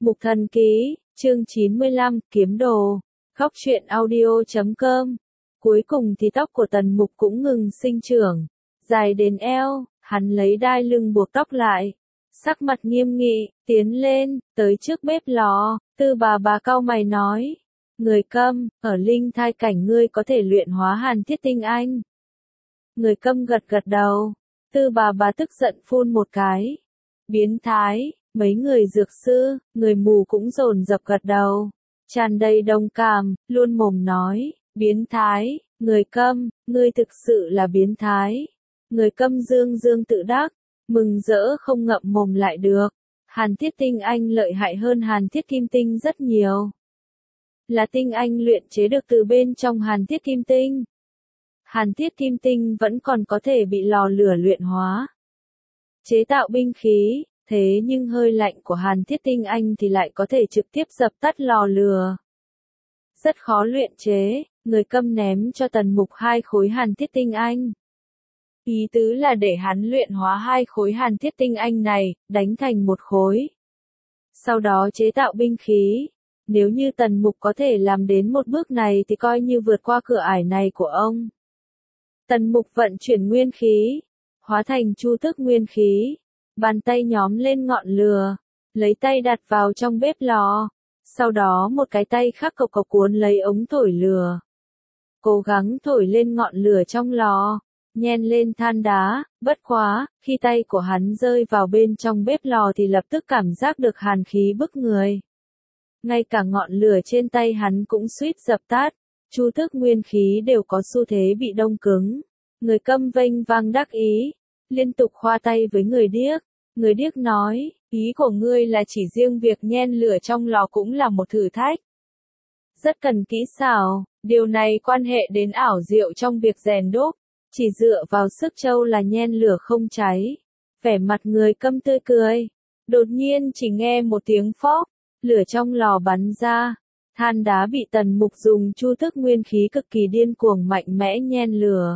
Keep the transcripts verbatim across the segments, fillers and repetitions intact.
Mục Thần Ký, chương chín mươi lăm, Kiếm Đồ, Góc truyện audio chấm com. Cuối cùng thì tóc của Tần Mục cũng ngừng sinh trưởng, dài đến eo, hắn lấy đai lưng buộc tóc lại, sắc mặt nghiêm nghị, tiến lên, tới trước bếp lò, Tư bà bà cau mày nói, người Câm, ở linh thai cảnh ngươi có thể luyện hóa hàn thiết tinh anh. Người Câm gật gật đầu, Tư bà bà tức giận phun một cái, biến thái. Mấy người dược sư, người mù cũng dồn dập gật đầu, tràn đầy đồng cảm, luôn mồm nói, biến thái, người Câm, ngươi thực sự là biến thái. Người Câm dương dương tự đắc, mừng rỡ không ngậm mồm lại được. Hàn thiết tinh anh lợi hại hơn hàn thiết kim tinh rất nhiều. Là tinh anh luyện chế được từ bên trong hàn thiết kim tinh. Hàn thiết kim tinh vẫn còn có thể bị lò lửa luyện hóa, chế tạo binh khí. Thế nhưng hơi lạnh của hàn thiết tinh anh thì lại có thể trực tiếp dập tắt lò lửa. Rất khó luyện chế, người Câm ném cho Tần Mục hai khối hàn thiết tinh anh. Ý tứ là để hắn luyện hóa hai khối hàn thiết tinh anh này, đánh thành một khối. Sau đó chế tạo binh khí. Nếu như Tần Mục có thể làm đến một bước này thì coi như vượt qua cửa ải này của ông. Tần Mục vận chuyển nguyên khí, hóa thành chu tước nguyên khí. Bàn tay nhóm lên ngọn lửa, lấy tay đặt vào trong bếp lò, sau đó một cái tay khác cộc cộc cuốn lấy ống thổi lửa. Cố gắng thổi lên ngọn lửa trong lò, nhen lên than đá, bất quá, khi tay của hắn rơi vào bên trong bếp lò thì lập tức cảm giác được hàn khí bức người. Ngay cả ngọn lửa trên tay hắn cũng suýt dập tắt, chu tước nguyên khí đều có xu thế bị đông cứng. Người Câm vênh vang đắc ý, liên tục khoa tay với người điếc. Người điếc nói, ý của ngươi là chỉ riêng việc nhen lửa trong lò cũng là một thử thách. Rất cần kỹ xảo, điều này quan hệ đến ảo diệu trong việc rèn đúc, chỉ dựa vào sức trâu là nhen lửa không cháy. Vẻ mặt người Câm tươi cười, đột nhiên chỉ nghe một tiếng phốc, lửa trong lò bắn ra, than đá bị Tần Mục dùng chu tước nguyên khí cực kỳ điên cuồng mạnh mẽ nhen lửa,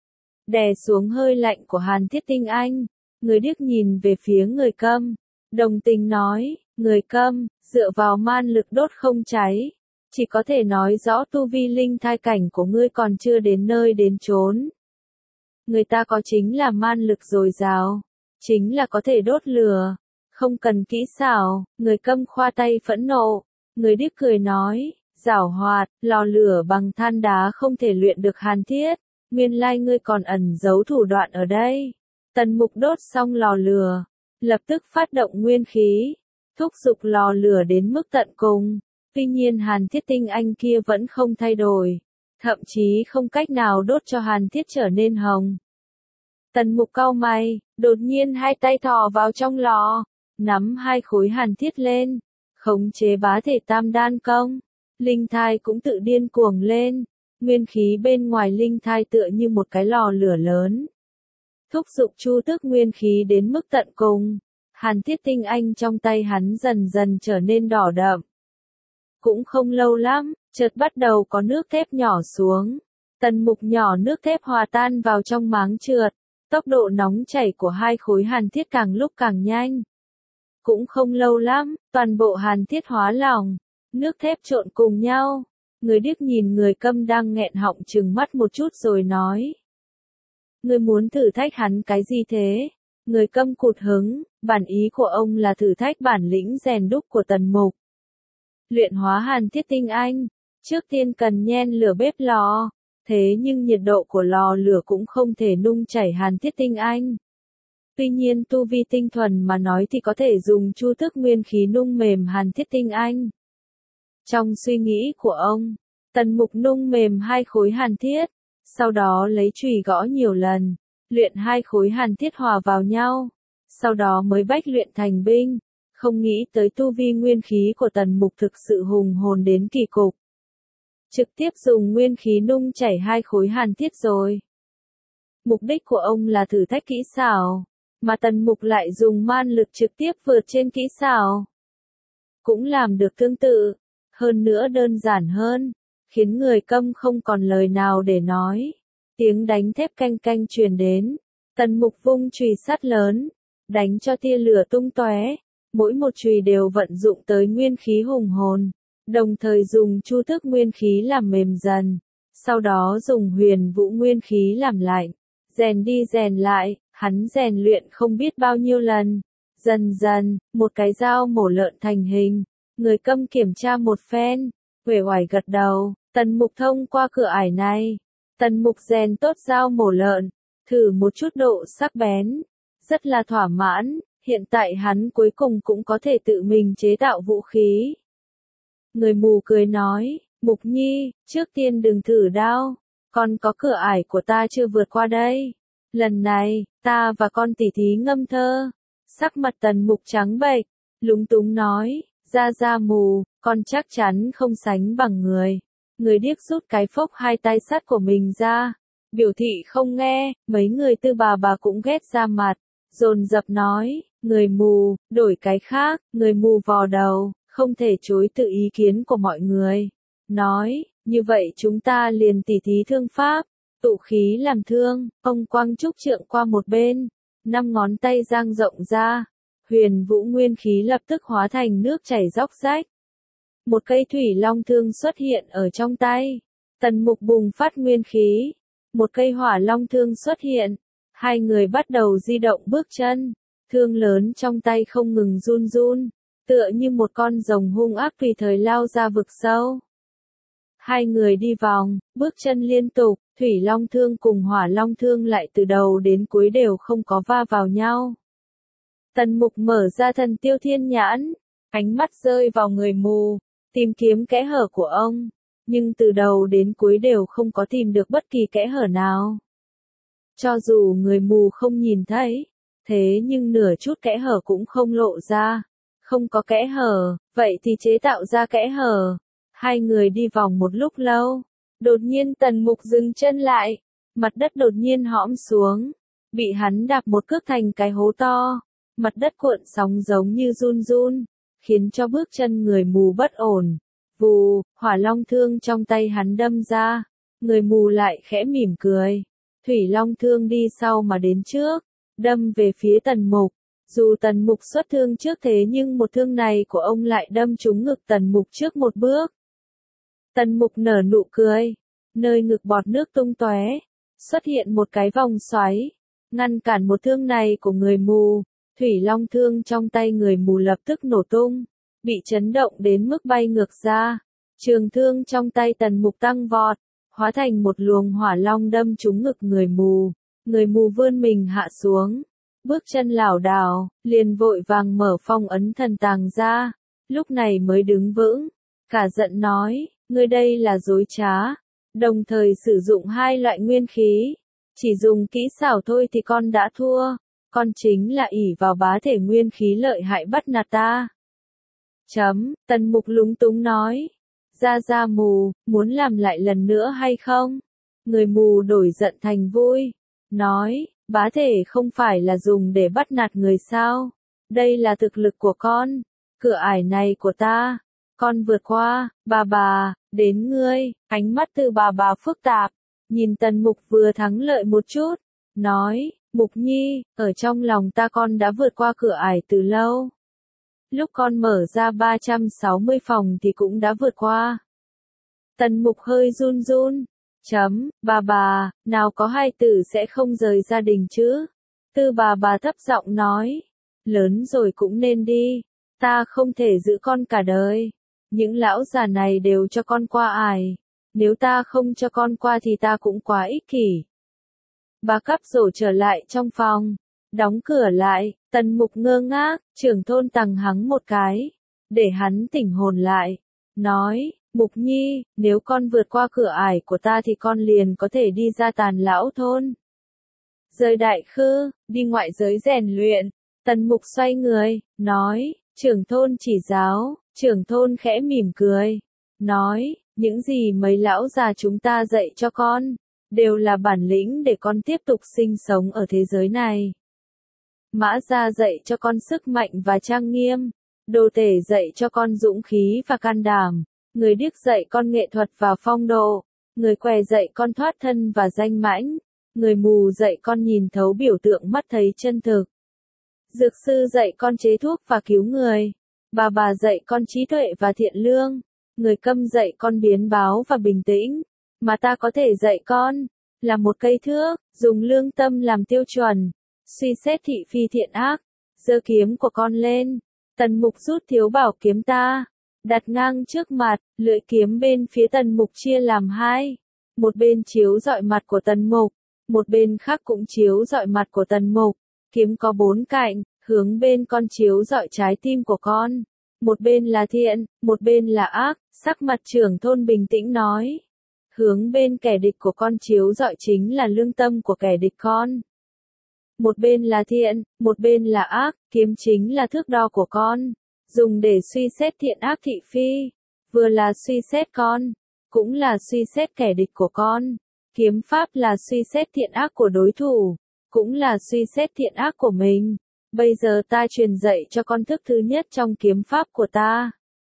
đè xuống hơi lạnh của hàn thiết tinh anh. Người điếc nhìn về phía người Câm, đồng tình nói, người Câm, dựa vào man lực đốt không cháy, chỉ có thể nói rõ tu vi linh thai cảnh của ngươi còn chưa đến nơi đến chốn. Người ta có chính là man lực dồi dào, chính là có thể đốt lửa, không cần kỹ xảo. Người Câm khoa tay phẫn nộ, người điếc cười nói, giảo hoạt, lò lửa bằng than đá không thể luyện được hàn thiết, nguyên lai ngươi còn ẩn giấu thủ đoạn ở đây. Tần Mục đốt xong lò lửa, lập tức phát động nguyên khí, thúc giục lò lửa đến mức tận cùng. Tuy nhiên hàn thiết tinh anh kia vẫn không thay đổi, thậm chí không cách nào đốt cho hàn thiết trở nên hồng. Tần Mục cau mày, đột nhiên hai tay thò vào trong lò, nắm hai khối hàn thiết lên, khống chế bá thể tam đan công. Linh thai cũng tự điên cuồng lên, nguyên khí bên ngoài linh thai tựa như một cái lò lửa lớn. Thúc giục chu tước nguyên khí đến mức tận cùng, hàn thiết tinh anh trong tay hắn dần dần trở nên đỏ đậm. Cũng không lâu lắm, chợt bắt đầu có nước thép nhỏ xuống. Tần Mục nhỏ nước thép hòa tan vào trong máng trượt, tốc độ nóng chảy của hai khối hàn thiết càng lúc càng nhanh. Cũng không lâu lắm, toàn bộ hàn thiết hóa lỏng, nước thép trộn cùng nhau. Người điếc nhìn người Câm đang nghẹn họng trừng mắt một chút rồi nói. Ngươi muốn thử thách hắn cái gì thế? Người Câm cụt hứng, bản ý của ông là thử thách bản lĩnh rèn đúc của Tần Mục. Luyện hóa hàn thiết tinh anh, trước tiên cần nhen lửa bếp lò, thế nhưng nhiệt độ của lò lửa cũng không thể nung chảy hàn thiết tinh anh. Tuy nhiên tu vi tinh thuần mà nói thì có thể dùng chu tước nguyên khí nung mềm hàn thiết tinh anh. Trong suy nghĩ của ông, Tần Mục nung mềm hai khối hàn thiết. Sau đó lấy chùy gõ nhiều lần, luyện hai khối hàn thiết hòa vào nhau, sau đó mới bách luyện thành binh. Không nghĩ tới tu vi nguyên khí của Tần Mục thực sự hùng hồn đến kỳ cục. Trực tiếp dùng nguyên khí nung chảy hai khối hàn thiết rồi. Mục đích của ông là thử thách kỹ xảo, mà Tần Mục lại dùng man lực trực tiếp vượt trên kỹ xảo. Cũng làm được tương tự, hơn nữa đơn giản hơn. Khiến người Câm không còn lời nào để nói. Tiếng đánh thép canh canh truyền đến. Tần Mục vung chùy sắt lớn, đánh cho tia lửa tung tóe. mỗi một chùy đều vận dụng tới nguyên khí hùng hồn, đồng thời dùng chu tước nguyên khí làm mềm dần, sau đó dùng huyền vũ nguyên khí làm lạnh, rèn đi rèn lại, hắn rèn luyện không biết bao nhiêu lần. Dần dần, một cái dao mổ lợn thành hình, người Câm kiểm tra một phen, uể oải gật đầu, Tần Mục thông qua cửa ải này. Tần Mục rèn tốt dao mổ lợn, thử một chút độ sắc bén, rất là thỏa mãn, hiện tại hắn cuối cùng cũng có thể tự mình chế tạo vũ khí. Người mù cười nói, Mục Nhi, trước tiên đừng thử đao, còn có cửa ải của ta chưa vượt qua đây. Lần này, ta và con tỷ thí ngâm thơ. Sắc mặt Tần Mục trắng bệch, lúng túng nói, ra ra mù, con chắc chắn không sánh bằng người. Người điếc rút cái phốc hai tay sắt của mình ra, biểu thị không nghe, mấy người Tư bà bà cũng ghét ra mặt, dồn dập nói, người mù, đổi cái khác, người mù vò đầu, không thể chối từ ý kiến của mọi người. Nói, như vậy chúng ta liền tỉ thí thương pháp, tụ khí làm thương, ông quăng trúc trượng qua một bên, năm ngón tay dang rộng ra, huyền vũ nguyên khí lập tức hóa thành nước chảy róc rách. Một cây thủy long thương xuất hiện ở trong tay, Tần Mục bùng phát nguyên khí, một cây hỏa long thương xuất hiện, hai người bắt đầu di động bước chân, thương lớn trong tay không ngừng run run, tựa như một con rồng hung ác tùy thời lao ra vực sâu. Hai người đi vòng, bước chân liên tục, thủy long thương cùng hỏa long thương lại từ đầu đến cuối đều không có va vào nhau. Tần Mục mở ra thần tiêu thiên nhãn, ánh mắt rơi vào người mù, tìm kiếm kẽ hở của ông, nhưng từ đầu đến cuối đều không có tìm được bất kỳ kẽ hở nào. Cho dù người mù không nhìn thấy, thế nhưng nửa chút kẽ hở cũng không lộ ra. Không có kẽ hở, vậy thì chế tạo ra kẽ hở. Hai người đi vòng một lúc lâu, đột nhiên Tần Mục dừng chân lại, mặt đất đột nhiên hõm xuống, bị hắn đạp một cước thành cái hố to, mặt đất cuộn sóng giống như run run, khiến cho bước chân người mù bất ổn. Vù, hỏa long thương trong tay hắn đâm ra, người mù lại khẽ mỉm cười. Thủy long thương đi sau mà đến trước, đâm về phía Tần Mục. Dù Tần Mục xuất thương trước thế nhưng một thương này của ông lại đâm trúng ngực Tần Mục trước một bước. Tần Mục nở nụ cười, nơi ngực bọt nước tung tóe, xuất hiện một cái vòng xoáy, ngăn cản một thương này của người mù. Thủy long thương trong tay người mù lập tức nổ tung, bị chấn động đến mức bay ngược ra. Trường thương trong tay Tần Mục tăng vọt, hóa thành một luồng hỏa long đâm trúng ngực người mù. Người mù vươn mình hạ xuống, bước chân lảo đảo, liền vội vàng mở phong ấn thần tàng ra, lúc này mới đứng vững, cả giận nói, ngươi đây là dối trá, đồng thời sử dụng hai loại nguyên khí, chỉ dùng kỹ xảo thôi thì con đã thua, con chính là ỷ vào bá thể nguyên khí lợi hại bắt nạt ta. Chấm, Tần Mục lúng túng nói, ra ra mù, muốn làm lại lần nữa hay không? Người mù đổi giận thành vui, nói, bá thể không phải là dùng để bắt nạt người sao? Đây là thực lực của con, cửa ải này của ta, con vượt qua, bà bà, đến ngươi. Ánh mắt từ bà bà phức tạp, nhìn Tần Mục vừa thắng lợi một chút, nói, Mục Nhi, ở trong lòng ta con đã vượt qua cửa ải từ lâu. Lúc con mở ra ba trăm sáu mươi phòng thì cũng đã vượt qua. Tần Mục hơi run run. Chấm, bà bà, nào có hai tử sẽ không rời gia đình chứ? Tư bà bà thấp giọng nói, lớn rồi cũng nên đi, ta không thể giữ con cả đời. Những lão già này đều cho con qua ải, nếu ta không cho con qua thì ta cũng quá ích kỷ. Bà cắp rổ trở lại trong phòng, đóng cửa lại, Tần Mục ngơ ngác, trưởng thôn tằng hắng một cái, để hắn tỉnh hồn lại, nói, Mục Nhi, nếu con vượt qua cửa ải của ta thì con liền có thể đi ra Tàn Lão thôn. Rời đại khư, đi ngoại giới rèn luyện. Tần Mục xoay người, nói, trưởng thôn chỉ giáo. Trưởng thôn khẽ mỉm cười, nói, những gì mấy lão già chúng ta dạy cho con, đều là bản lĩnh để con tiếp tục sinh sống ở thế giới này. Mã gia dạy cho con sức mạnh và trang nghiêm, Đồ Tể dạy cho con dũng khí và can đảm, người điếc dạy con nghệ thuật và phong độ, người què dạy con thoát thân và danh mãnh, người mù dạy con nhìn thấu biểu tượng mắt thấy chân thực. Dược sư dạy con chế thuốc và cứu người. Bà bà dạy con trí tuệ và thiện lương. Người câm dạy con biến báo và bình tĩnh. Mà ta có thể dạy con, là một cây thước, dùng lương tâm làm tiêu chuẩn. Suy xét thị phi thiện ác. Giơ kiếm của con lên. Tần Mục rút thiếu bảo kiếm ta. Đặt ngang trước mặt, lưỡi kiếm bên phía Tần Mục chia làm hai. Một bên chiếu rọi mặt của Tần Mục. Một bên khác cũng chiếu rọi mặt của Tần Mục. Kiếm có bốn cạnh, hướng bên con chiếu rọi trái tim của con. Một bên là thiện, một bên là ác, sắc mặt trưởng thôn bình tĩnh nói. Hướng bên kẻ địch của con chiếu rọi chính là lương tâm của kẻ địch con. Một bên là thiện, một bên là ác, kiếm chính là thước đo của con. Dùng để suy xét thiện ác thị phi. Vừa là suy xét con, cũng là suy xét kẻ địch của con. Kiếm pháp là suy xét thiện ác của đối thủ, cũng là suy xét thiện ác của mình. Bây giờ ta truyền dạy cho con thức thứ nhất trong kiếm pháp của ta.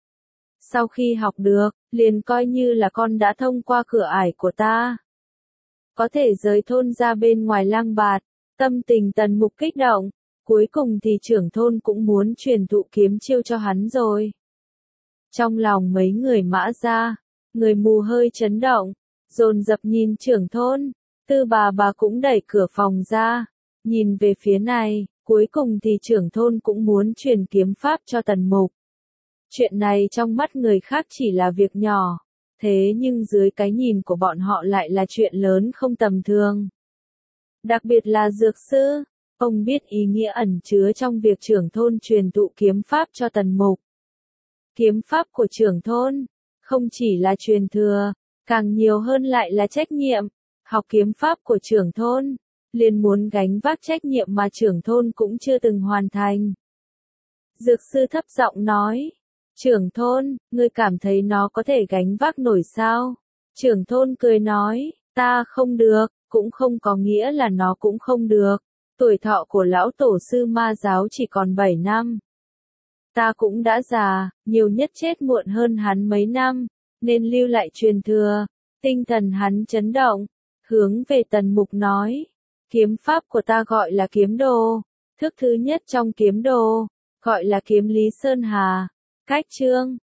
Sau khi học được, liền coi như là con đã thông qua cửa ải của ta. Có thể rời thôn ra bên ngoài lang bạt, tâm tình Tần Mục kích động. Cuối cùng thì trưởng thôn cũng muốn truyền thụ kiếm chiêu cho hắn rồi. Trong lòng mấy người Mã gia, người mù hơi chấn động, dồn dập nhìn trưởng thôn. Tư bà bà cũng đẩy cửa phòng ra, nhìn về phía này. Cuối cùng thì trưởng thôn cũng muốn truyền kiếm pháp cho Tần Mục. Chuyện này trong mắt người khác chỉ là việc nhỏ, thế nhưng dưới cái nhìn của bọn họ lại là chuyện lớn không tầm thường. Đặc biệt là dược sư, ông biết ý nghĩa ẩn chứa trong việc trưởng thôn truyền thụ kiếm pháp cho Tần Mục. Kiếm pháp của trưởng thôn, không chỉ là truyền thừa, càng nhiều hơn lại là trách nhiệm. Học kiếm pháp của trưởng thôn, liền muốn gánh vác trách nhiệm mà trưởng thôn cũng chưa từng hoàn thành. Dược sư thấp giọng nói, trưởng thôn, ngươi cảm thấy nó có thể gánh vác nổi sao? Trưởng thôn cười nói, ta không được, cũng không có nghĩa là nó cũng không được. Tuổi thọ của lão tổ sư ma giáo chỉ còn bảy năm. Ta cũng đã già, nhiều nhất chết muộn hơn hắn mấy năm, nên lưu lại truyền thừa. Tinh thần hắn chấn động, hướng về Tần Mục nói. Kiếm pháp của ta gọi là kiếm đồ. Thức thứ nhất trong kiếm đồ, gọi là kiếm Lý Sơn Hà. Cách chương